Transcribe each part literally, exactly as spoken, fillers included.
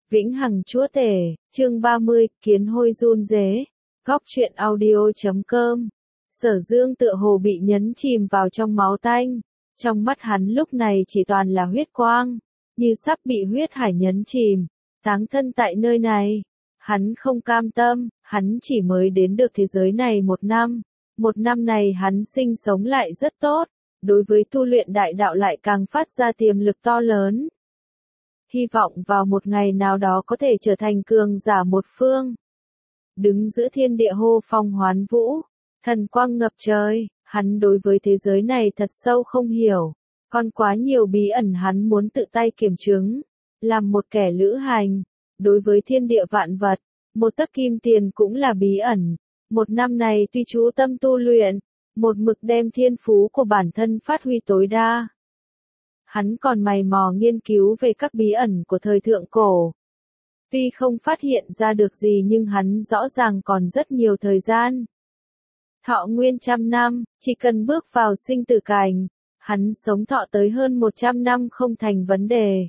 Vĩnh Hằng Chúa Tể, chương ba mươi, Kiến Hôi run rế. Góc truyện audio chấm com. Sở Dương tựa hồ bị nhấn chìm vào trong máu tanh. Trong mắt hắn lúc này chỉ toàn là huyết quang, như sắp bị huyết hải nhấn chìm. Táng thân tại nơi này. Hắn không cam tâm, hắn chỉ mới đến được thế giới này một năm. Một năm này hắn sinh sống lại rất tốt, đối với tu luyện đại đạo lại càng phát ra tiềm lực to lớn. Hy vọng vào một ngày nào đó có thể trở thành cường giả một phương. Đứng giữa thiên địa hô phong hoán vũ, thần quang ngập trời, hắn đối với thế giới này thật sâu không hiểu, còn quá nhiều bí ẩn hắn muốn tự tay kiểm chứng, làm một kẻ lữ hành, đối với thiên địa vạn vật, một tấc kim tiền cũng là bí ẩn. Một năm này tuy chú tâm tu luyện, một mực đem thiên phú của bản thân phát huy tối đa. Hắn còn mày mò nghiên cứu về các bí ẩn của thời thượng cổ. Tuy không phát hiện ra được gì nhưng hắn rõ ràng còn rất nhiều thời gian. Thọ nguyên trăm năm, chỉ cần bước vào sinh tử cảnh, hắn sống thọ tới hơn một trăm năm không thành vấn đề.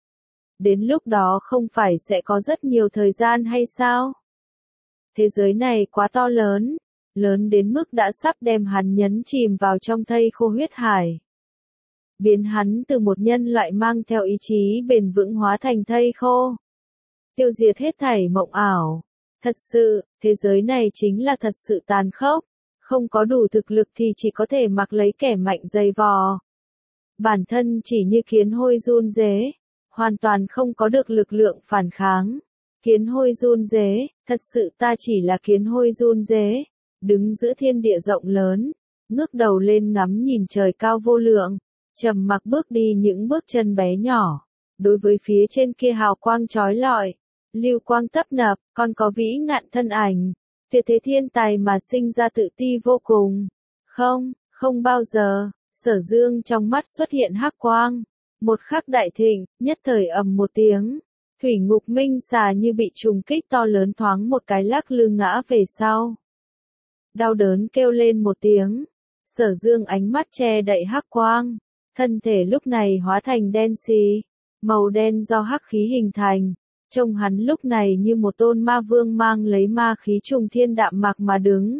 Đến lúc đó không phải sẽ có rất nhiều thời gian hay sao? Thế giới này quá to lớn, lớn đến mức đã sắp đem hắn nhấn chìm vào trong thây khô huyết hải. Biến hắn từ một nhân loại mang theo ý chí bền vững hóa thành thây khô. Tiêu diệt hết thảy mộng ảo. Thật sự, thế giới này chính là thật sự tàn khốc. Không có đủ thực lực thì chỉ có thể mặc lấy kẻ mạnh dày vò. Bản thân chỉ như kiến hôi run rế, hoàn toàn không có được lực lượng phản kháng. Kiến hôi run rế, thật sự ta chỉ là kiến hôi run rế, đứng giữa thiên địa rộng lớn, ngước đầu lên ngắm nhìn trời cao vô lượng, trầm mặc bước đi những bước chân bé nhỏ, đối với phía trên kia hào quang chói lọi, lưu quang tấp nập, còn có vĩ ngạn thân ảnh, tuyệt thế thiên tài mà sinh ra tự ti vô cùng. Không, không bao giờ, Sở Dương trong mắt xuất hiện hắc quang, một khắc đại thịnh, nhất thời ầm một tiếng. Thủy ngục minh xà như bị trùng kích to lớn thoáng một cái lắc lư ngã về sau. Đau đớn kêu lên một tiếng. Sở Dương ánh mắt che đậy hắc quang. Thân thể lúc này hóa thành đen xì. Màu đen do hắc khí hình thành. Trông hắn lúc này như một tôn ma vương mang lấy ma khí trùng thiên đạm mạc mà đứng.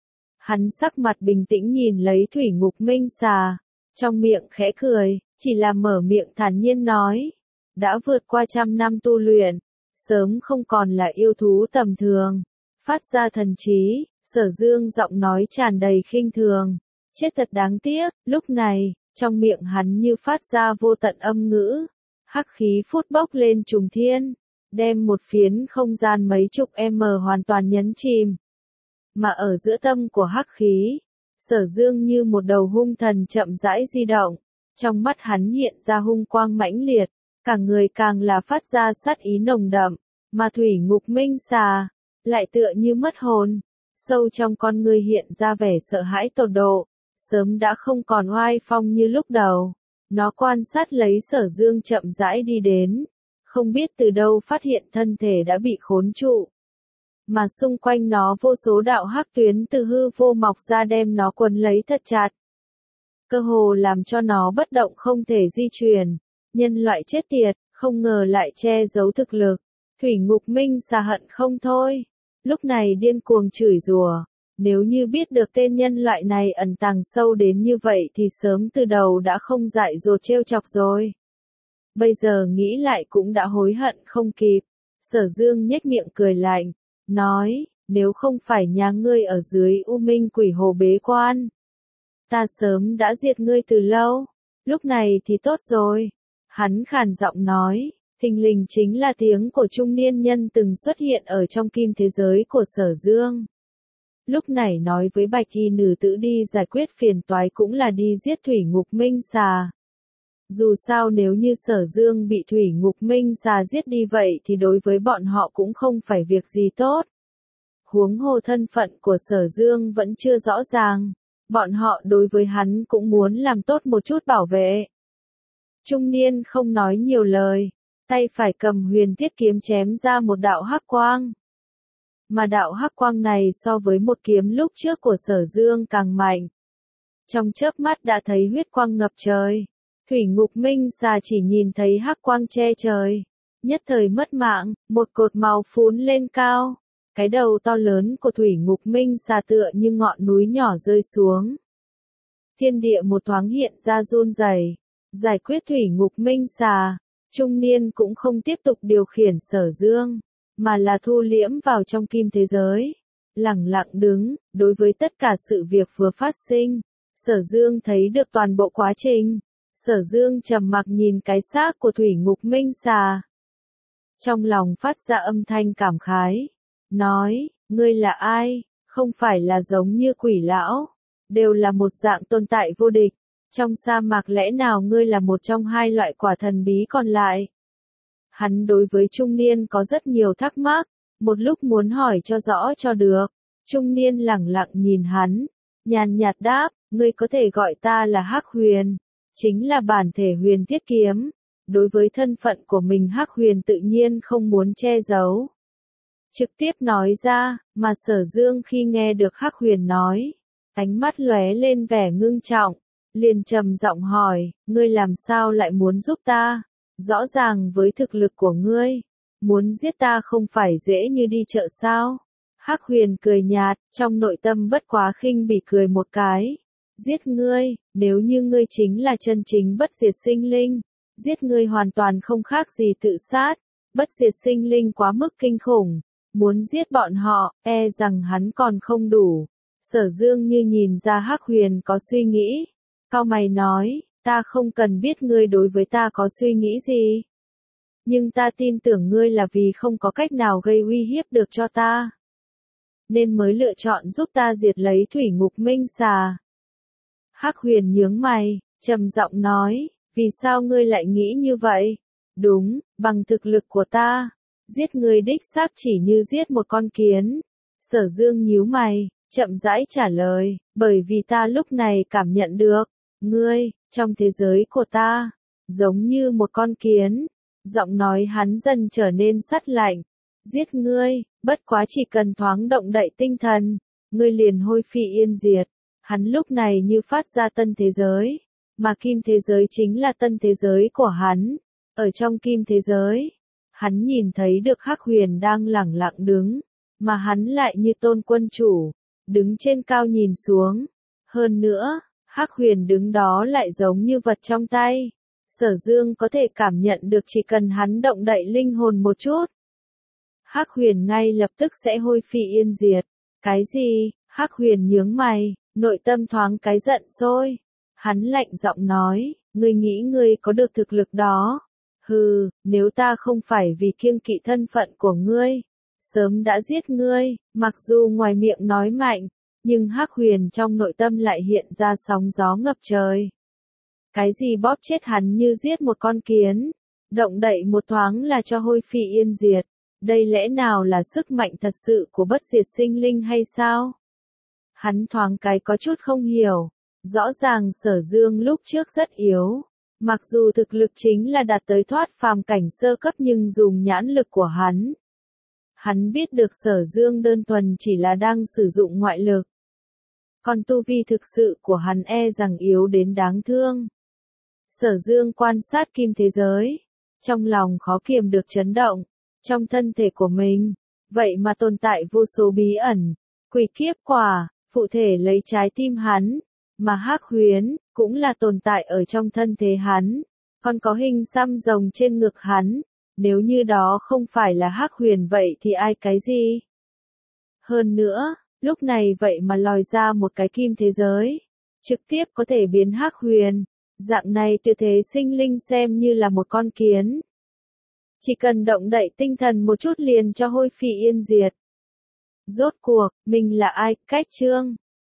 Hắn sắc mặt bình tĩnh nhìn lấy thủy ngục minh xà. Trong miệng khẽ cười, chỉ là mở miệng thản nhiên nói. Đã vượt qua trăm năm tu luyện, sớm không còn là yêu thú tầm thường, phát ra thần trí, Sở Dương giọng nói tràn đầy khinh thường, chết thật đáng tiếc. Lúc này, trong miệng hắn như phát ra vô tận âm ngữ, hắc khí phút bốc lên trùng thiên, đem một phiến không gian mấy chục m hoàn toàn nhấn chìm. Mà ở giữa tâm của hắc khí, Sở Dương như một đầu hung thần chậm rãi di động, trong mắt hắn hiện ra hung quang mãnh liệt. Cả người càng là phát ra sát ý nồng đậm, mà thủy ngục minh xà, lại tựa như mất hồn, sâu trong con người hiện ra vẻ sợ hãi tột độ, sớm đã không còn oai phong như lúc đầu. Nó quan sát lấy Sở Dương chậm rãi đi đến, không biết từ đâu phát hiện thân thể đã bị khốn trụ. Mà xung quanh nó vô số đạo hắc tuyến từ hư vô mọc ra đem nó quấn lấy thật chặt. Cơ hồ làm cho nó bất động không thể di chuyển. Nhân loại chết tiệt, không ngờ lại che giấu thực lực. Thủy ngục minh xà hận không thôi. Lúc này điên cuồng chửi rủa. Nếu như biết được tên nhân loại này ẩn tàng sâu đến như vậy thì sớm từ đầu đã không dại dột trêu chọc rồi. Bây giờ nghĩ lại cũng đã hối hận không kịp. Sở Dương nhếch miệng cười lạnh, nói, nếu không phải nhà ngươi ở dưới U Minh Quỷ Hồ bế quan, ta sớm đã diệt ngươi từ lâu. Lúc này thì tốt rồi. Hắn khàn giọng nói, thình lình chính là tiếng của trung niên nhân từng xuất hiện ở trong kim thế giới của Sở Dương. Lúc này nói với bạch y nữ tử đi giải quyết phiền toái cũng là đi giết thủy ngục minh xà. Dù sao nếu như Sở Dương bị thủy ngục minh xà giết đi vậy thì đối với bọn họ cũng không phải việc gì tốt. Huống hồ thân phận của Sở Dương vẫn chưa rõ ràng, bọn họ đối với hắn cũng muốn làm tốt một chút bảo vệ. Trung niên không nói nhiều lời, tay phải cầm huyền thiết kiếm chém ra một đạo hắc quang. Mà đạo hắc quang này so với một kiếm lúc trước của Sở Dương càng mạnh. Trong chớp mắt đã thấy huyết quang ngập trời. Thủy ngục minh xà chỉ nhìn thấy hắc quang che trời. nhất thời mất mạng, một cột máu phún lên cao. Cái đầu to lớn của thủy ngục minh xà tựa như ngọn núi nhỏ rơi xuống. Thiên địa một thoáng hiện ra run rẩy. Giải quyết thủy ngục minh xà, trung niên cũng không tiếp tục điều khiển Sở Dương, mà là thu liễm vào trong kim thế giới. Lẳng lặng đứng, đối với tất cả sự việc vừa phát sinh, Sở Dương thấy được toàn bộ quá trình. Sở Dương trầm mặc nhìn cái xác của thủy ngục minh xà. Trong lòng phát ra âm thanh cảm khái. Nói, ngươi là ai? Không phải là giống như quỷ lão. Đều là một dạng tồn tại vô địch. Trong sa mạc lẽ nào ngươi là một trong hai loại quả thần bí còn lại? Hắn đối với trung niên có rất nhiều thắc mắc. Một lúc muốn hỏi cho rõ cho được. Trung niên lẳng lặng nhìn hắn. Nhàn nhạt đáp, ngươi có thể gọi ta là Hắc Huyền. Chính là bản thể huyền thiết kiếm. Đối với thân phận của mình Hắc Huyền tự nhiên không muốn che giấu. Trực tiếp nói ra, mà Sở Dương khi nghe được Hắc Huyền nói, ánh mắt lóe lên vẻ ngưng trọng, liền trầm giọng hỏi, ngươi làm sao lại muốn giúp ta? Rõ ràng với thực lực của ngươi, muốn giết ta không phải dễ như đi chợ sao? Hắc Huyền cười nhạt, trong nội tâm bất quá khinh bỉ cười một cái. Giết ngươi, nếu như ngươi chính là chân chính bất diệt sinh linh, giết ngươi hoàn toàn không khác gì tự sát, bất diệt sinh linh quá mức kinh khủng, muốn giết bọn họ, e rằng hắn còn không đủ. Sở Dương như nhìn ra Hắc Huyền có suy nghĩ, cau mày nói, ta không cần biết ngươi đối với ta có suy nghĩ gì. Nhưng ta tin tưởng ngươi là vì không có cách nào gây uy hiếp được cho ta. Nên mới lựa chọn giúp ta diệt lấy thủy ngục minh xà. Hắc Huyền nhướng mày, trầm giọng nói, vì sao ngươi lại nghĩ như vậy? Đúng, bằng thực lực của ta, giết ngươi đích xác chỉ như giết một con kiến. Sở Dương nhíu mày, chậm rãi trả lời, bởi vì ta lúc này cảm nhận được, ngươi, trong thế giới của ta, giống như một con kiến. Giọng nói hắn dần trở nên sắt lạnh, giết ngươi, bất quá chỉ cần thoáng động đậy tinh thần, ngươi liền hôi phi yên diệt. Hắn lúc này như phát ra tân thế giới, mà kim thế giới chính là tân thế giới của hắn. Ở trong kim thế giới, hắn nhìn thấy được Hắc Huyền đang lẳng lặng đứng, mà hắn lại như tôn quân chủ, đứng trên cao nhìn xuống. Hơn nữa, Hắc Huyền đứng đó lại giống như vật trong tay. Sở Dương có thể cảm nhận được chỉ cần hắn động đậy linh hồn một chút, Hắc Huyền ngay lập tức sẽ hôi phi yên diệt. Cái gì? Hắc Huyền nhướng mày, nội tâm thoáng cái giận sôi. Hắn lạnh giọng nói, ngươi nghĩ ngươi có được thực lực đó? Hừ, nếu ta không phải vì kiêng kỵ thân phận của ngươi, sớm đã giết ngươi. Mặc dù ngoài miệng nói mạnh, nhưng Hắc Huyền trong nội tâm lại hiện ra sóng gió ngập trời. Cái gì bóp chết hắn như giết một con kiến, động đậy một thoáng là cho hôi phi yên diệt. Đây lẽ nào là sức mạnh thật sự của bất diệt sinh linh hay sao? Hắn thoáng cái có chút không hiểu. Rõ ràng Sở Dương lúc trước rất yếu. Mặc dù thực lực chính là đạt tới thoát phàm cảnh sơ cấp nhưng dùng nhãn lực của hắn. Hắn biết được Sở Dương đơn thuần chỉ là đang sử dụng ngoại lực. Còn tu vi thực sự của hắn e rằng yếu đến đáng thương. Sở Dương quan sát kim thế giới. Trong lòng khó kiềm được chấn động. Trong thân thể của mình, vậy mà tồn tại vô số bí ẩn, quỷ kiếp quả, phụ thể lấy trái tim hắn, mà Hắc Huyền cũng là tồn tại ở trong thân thể hắn, còn có hình xăm rồng trên ngực hắn, nếu như đó không phải là Hắc Huyền vậy thì ai cái gì? Hơn nữa, lúc này vậy mà lòi ra một cái kim thế giới, trực tiếp có thể biến Hắc Huyền, dạng này tuyệt thế sinh linh xem như là một con kiến. Chỉ cần động đậy tinh thần một chút liền cho hôi phi yên diệt. Rốt cuộc, mình là ai? Cách chương